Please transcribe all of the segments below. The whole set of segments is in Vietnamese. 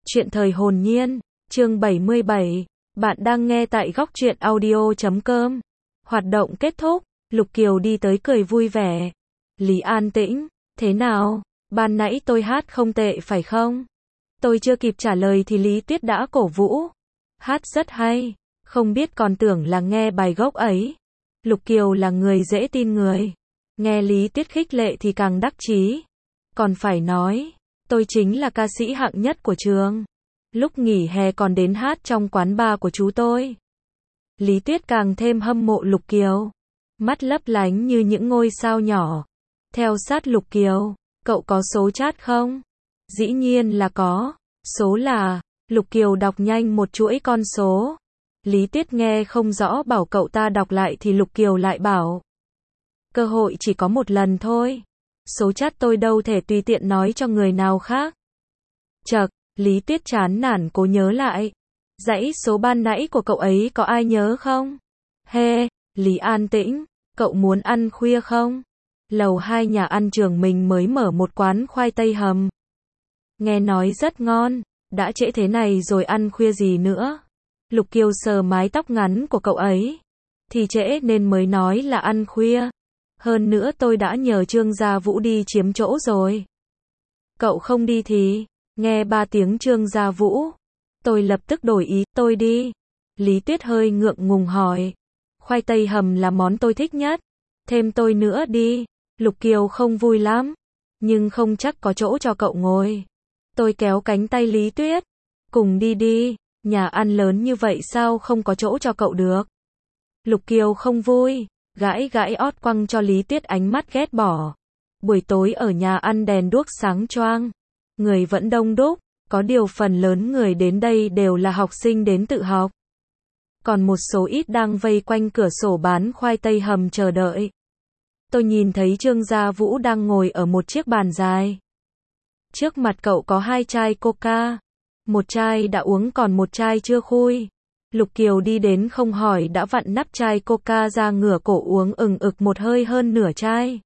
Chuyện thời hồn nhiên, chương 77, bạn đang nghe tại góc truyện audio.com. Hoạt động kết thúc, Lục Kiều đi tới cười vui vẻ. Lý An Tĩnh, thế nào? Ban nãy tôi hát không tệ phải không? Tôi chưa kịp trả lời thì Lý Tuyết đã cổ vũ. Hát rất hay, không biết còn tưởng là nghe bài gốc ấy. Lục Kiều là người dễ tin người. Nghe Lý Tuyết khích lệ thì càng đắc chí. Còn phải nói, tôi chính là ca sĩ hạng nhất của trường. Lúc nghỉ hè còn đến hát trong quán bar của chú tôi. Lý Tuyết càng thêm hâm mộ Lục Kiều. Mắt lấp lánh như những ngôi sao nhỏ. Theo sát Lục Kiều, cậu có số chat không? Dĩ nhiên là có. Số là, Lục Kiều đọc nhanh một chuỗi con số. Lý Tuyết nghe không rõ bảo cậu ta đọc lại thì Lục Kiều lại bảo. Cơ hội chỉ có một lần thôi. Số chat tôi đâu thể tùy tiện nói cho người nào khác. Chậc, Lý Tuyết chán nản cố nhớ lại. Dãy số ban nãy của cậu ấy có ai nhớ không? Hê, Lý An Tĩnh, cậu muốn ăn khuya không? Lầu 2 nhà ăn trường mình mới mở một quán khoai tây hầm. Nghe nói rất ngon, đã trễ thế này rồi ăn khuya gì nữa? Lục Kiều sờ mái tóc ngắn của cậu ấy. Thì trễ nên mới nói là ăn khuya. Hơn nữa tôi đã nhờ Trương Gia Vũ đi chiếm chỗ rồi. Cậu không đi thì, nghe 3 tiếng Trương Gia Vũ. Tôi lập tức đổi ý, tôi đi. Lý Tuyết hơi ngượng ngùng hỏi. Khoai tây hầm là món tôi thích nhất. Thêm tôi nữa đi. Lục Kiều không vui lắm. Nhưng không chắc có chỗ cho cậu ngồi. Tôi kéo cánh tay Lý Tuyết. Cùng đi đi, nhà ăn lớn như vậy sao không có chỗ cho cậu được. Lục Kiều không vui. Gãi gãi ót quăng cho Lý Tuyết ánh mắt ghét bỏ. Buổi tối ở nhà ăn đèn đuốc sáng choang. Người vẫn đông đúc, có điều phần lớn người đến đây đều là học sinh đến tự học. Còn một số ít đang vây quanh cửa sổ bán khoai tây hầm chờ đợi. Tôi nhìn thấy Trương Gia Vũ đang ngồi ở một chiếc bàn dài. Trước mặt cậu có 2 chai coca. Một chai đã uống còn một chai chưa khui. Lục Kiều đi đến không hỏi đã vặn nắp chai coca ra ngửa cổ uống ừng ực một hơi hơn nửa chai.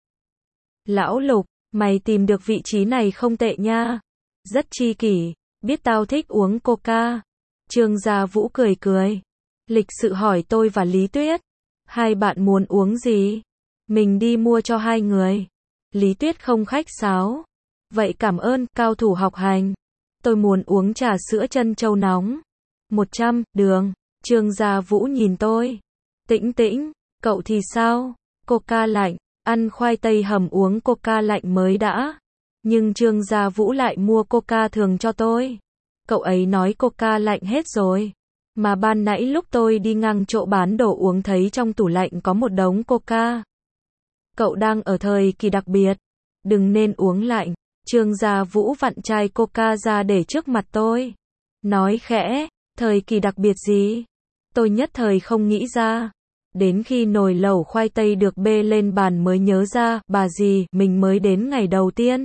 Lão Lục, mày tìm được vị trí này không tệ nha. Rất tri kỷ, biết tao thích uống coca. Trương Gia Vũ cười cười. Lịch sự hỏi tôi và Lý Tuyết. Hai bạn muốn uống gì? Mình đi mua cho hai người. Lý Tuyết không khách sáo. Vậy cảm ơn, cao thủ học hành. Tôi muốn uống trà sữa trân châu nóng. 100, đường. Trương Gia Vũ nhìn tôi. Tĩnh tĩnh, cậu thì sao? Coca lạnh, ăn khoai tây hầm uống coca lạnh mới đã. Nhưng Trương Gia Vũ lại mua coca thường cho tôi. Cậu ấy nói coca lạnh hết rồi. Mà ban nãy lúc tôi đi ngang chỗ bán đồ uống thấy trong tủ lạnh có một đống coca. Cậu đang ở thời kỳ đặc biệt. Đừng nên uống lạnh. Trương Gia Vũ vặn chai coca ra để trước mặt tôi. Nói khẽ, thời kỳ đặc biệt gì? Tôi nhất thời không nghĩ ra. Đến khi nồi lẩu khoai tây được bê lên bàn mới nhớ ra, bà dì, mình mới đến ngày đầu tiên.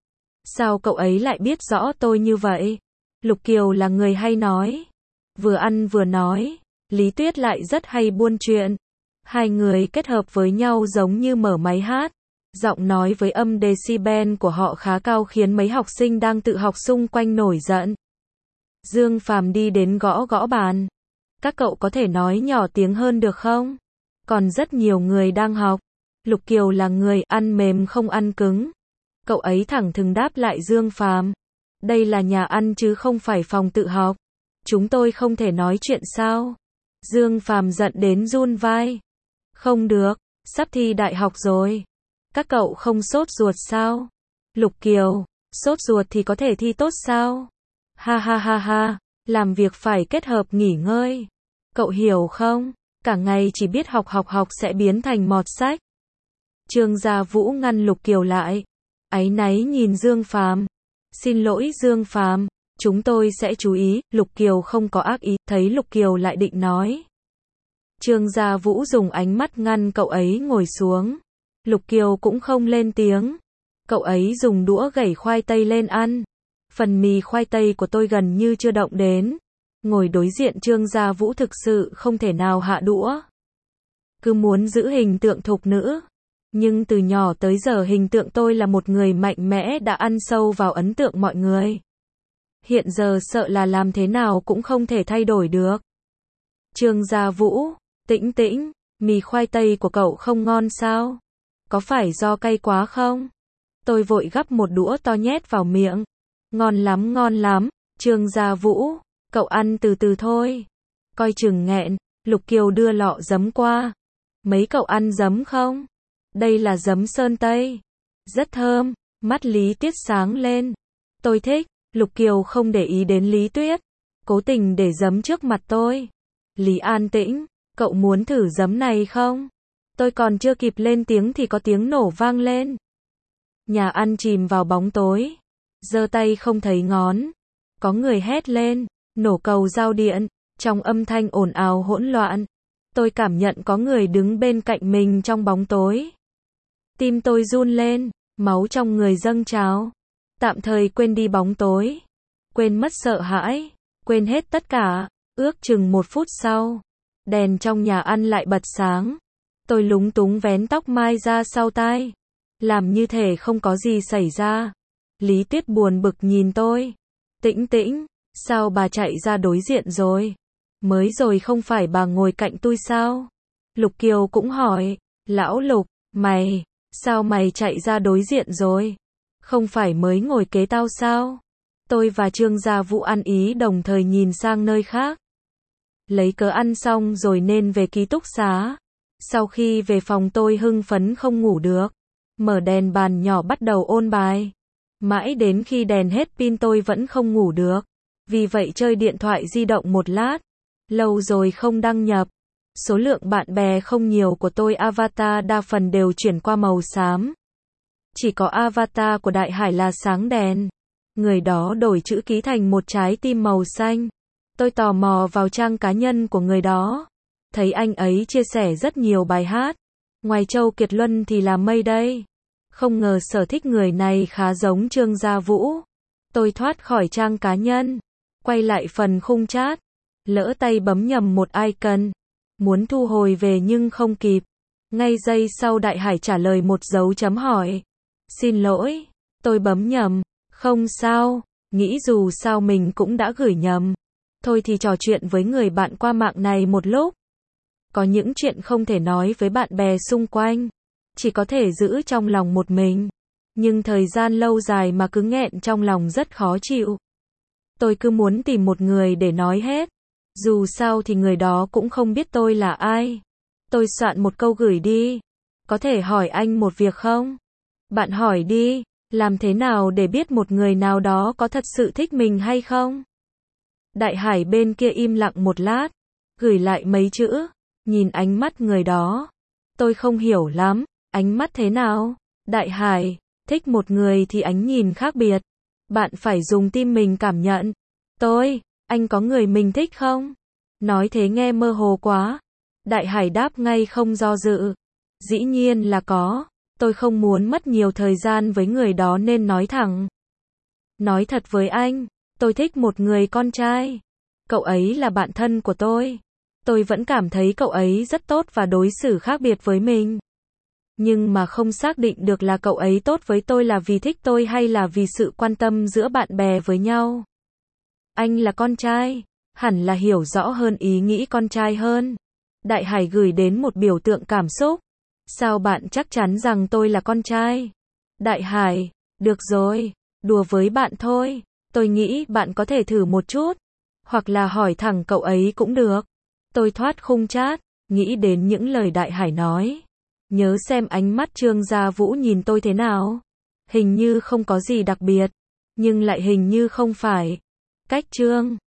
Sao cậu ấy lại biết rõ tôi như vậy? Lục Kiều là người hay nói. Vừa ăn vừa nói. Lý Tuyết lại rất hay buôn chuyện. Hai người kết hợp với nhau giống như mở máy hát. Giọng nói với âm decibel của họ khá cao khiến mấy học sinh đang tự học xung quanh nổi giận. Dương Phàm đi đến gõ gõ bàn. Các cậu có thể nói nhỏ tiếng hơn được không? Còn rất nhiều người đang học. Lục Kiều là người ăn mềm không ăn cứng. Cậu ấy thẳng thừng đáp lại Dương Phàm. Đây là nhà ăn chứ không phải phòng tự học. Chúng tôi không thể nói chuyện sao? Dương Phàm giận đến run vai. Không được, sắp thi đại học rồi. Các cậu không sốt ruột sao? Lục Kiều, sốt ruột thì có thể thi tốt sao? Ha ha ha ha, làm việc phải kết hợp nghỉ ngơi. Cậu hiểu không? Cả ngày chỉ biết học sẽ biến thành mọt sách. Trương Gia Vũ ngăn Lục Kiều lại. Áy náy nhìn Dương Phàm. Xin lỗi Dương Phàm, chúng tôi sẽ chú ý. Lục Kiều không có ác ý, thấy Lục Kiều lại định nói. Trương Gia Vũ dùng ánh mắt ngăn cậu ấy ngồi xuống. Lục Kiều cũng không lên tiếng. Cậu ấy dùng đũa gẩy khoai tây lên ăn. Phần mì khoai tây của tôi gần như chưa động đến. Ngồi đối diện Trương Gia Vũ thực sự không thể nào hạ đũa. Cứ muốn giữ hình tượng thục nữ. Nhưng từ nhỏ tới giờ hình tượng tôi là một người mạnh mẽ đã ăn sâu vào ấn tượng mọi người. hiện giờ sợ là làm thế nào cũng không thể thay đổi được. Trương Gia Vũ, Tĩnh Tĩnh, mì khoai tây của cậu không ngon sao? Có phải do cay quá không? Tôi vội gắp một đũa to nhét vào miệng. Ngon lắm, ngon lắm. Trương Gia Vũ, cậu ăn từ từ thôi. Coi chừng nghẹn. Lục Kiều đưa lọ giấm qua. Mấy cậu ăn giấm không? Đây là giấm Sơn Tây. Rất thơm. Mắt Lý Tuyết sáng lên. Tôi thích. Lục Kiều không để ý đến Lý Tuyết, cố tình để giấm trước mặt tôi. Lý An Tĩnh, cậu muốn thử giấm này không? Tôi còn chưa kịp lên tiếng thì có tiếng nổ vang lên. Nhà ăn chìm vào bóng tối. Giơ tay không thấy ngón. Có người hét lên, nổ cầu giao điện, trong âm thanh ồn ào hỗn loạn. Tôi cảm nhận có người đứng bên cạnh mình trong bóng tối. Tim tôi run lên, máu trong người dâng trào. Tạm thời quên đi bóng tối. Quên mất sợ hãi. Quên hết tất cả. Ước chừng 1 phút sau. Đèn trong nhà ăn lại bật sáng. Tôi lúng túng vén tóc mai ra sau tai. Làm như thể không có gì xảy ra. Lý Tuyết buồn bực nhìn tôi. Tĩnh Tĩnh, sao bà chạy ra đối diện rồi? Mới rồi không phải bà ngồi cạnh tôi sao? Lục Kiều cũng hỏi. Lão Lục, sao mày chạy ra đối diện rồi? Không phải mới ngồi kế tao sao? Tôi và Trương Gia Vũ ăn ý đồng thời nhìn sang nơi khác. Lấy cớ ăn xong rồi nên về ký túc xá. Sau khi về phòng tôi hưng phấn không ngủ được. Mở đèn bàn nhỏ bắt đầu ôn bài. Mãi đến khi đèn hết pin tôi vẫn không ngủ được. Vì vậy chơi điện thoại di động một lát. Lâu rồi không đăng nhập. Số lượng bạn bè không nhiều của tôi avatar đa phần đều chuyển qua màu xám. Chỉ có avatar của Đại Hải là sáng đèn. Người đó đổi chữ ký thành một trái tim màu xanh. Tôi tò mò vào trang cá nhân của người đó. Thấy anh ấy chia sẻ rất nhiều bài hát. Ngoài Châu Kiệt Luân thì là Mây đây. Không ngờ sở thích người này khá giống Trương Gia Vũ. Tôi thoát khỏi trang cá nhân. Quay lại phần khung chat. Lỡ tay bấm nhầm một icon. Muốn thu hồi về nhưng không kịp. Ngay giây sau Đại Hải trả lời một dấu chấm hỏi. Xin lỗi, tôi bấm nhầm. Không sao, nghĩ dù sao mình cũng đã gửi nhầm. Thôi thì trò chuyện với người bạn qua mạng này một lúc. Có những chuyện không thể nói với bạn bè xung quanh. Chỉ có thể giữ trong lòng một mình. Nhưng thời gian lâu dài mà cứ nghẹn trong lòng rất khó chịu. Tôi cứ muốn tìm một người để nói hết. Dù sao thì người đó cũng không biết tôi là ai. Tôi soạn một câu gửi đi. Có thể hỏi anh một việc không? Bạn hỏi đi. Làm thế nào để biết một người nào đó có thật sự thích mình hay không? Đại Hải bên kia im lặng một lát. Gửi lại mấy chữ. Nhìn ánh mắt người đó. Tôi không hiểu lắm. Ánh mắt thế nào? Đại Hải, thích một người thì ánh nhìn khác biệt. Bạn phải dùng tim mình cảm nhận. Anh có người mình thích không? Nói thế nghe mơ hồ quá. Đại Hải đáp ngay không do dự. Dĩ nhiên là có. Tôi không muốn mất nhiều thời gian với người đó nên nói thẳng. Nói thật với anh, tôi thích một người con trai. Cậu ấy là bạn thân của tôi. Tôi vẫn cảm thấy cậu ấy rất tốt và đối xử khác biệt với mình. Nhưng mà không xác định được là cậu ấy tốt với tôi là vì thích tôi hay là vì sự quan tâm giữa bạn bè với nhau. Anh là con trai, hẳn là hiểu rõ hơn ý nghĩ con trai hơn. Đại Hải gửi đến một biểu tượng cảm xúc. Sao bạn chắc chắn rằng tôi là con trai? Đại Hải, được rồi, đùa với bạn thôi. Tôi nghĩ bạn có thể thử một chút. Hoặc là hỏi thẳng cậu ấy cũng được. Tôi thoát khung chat, nghĩ đến những lời Đại Hải nói. Nhớ xem ánh mắt Trương Gia Vũ nhìn tôi thế nào. Hình như không có gì đặc biệt. Nhưng lại hình như không phải. Cách Trương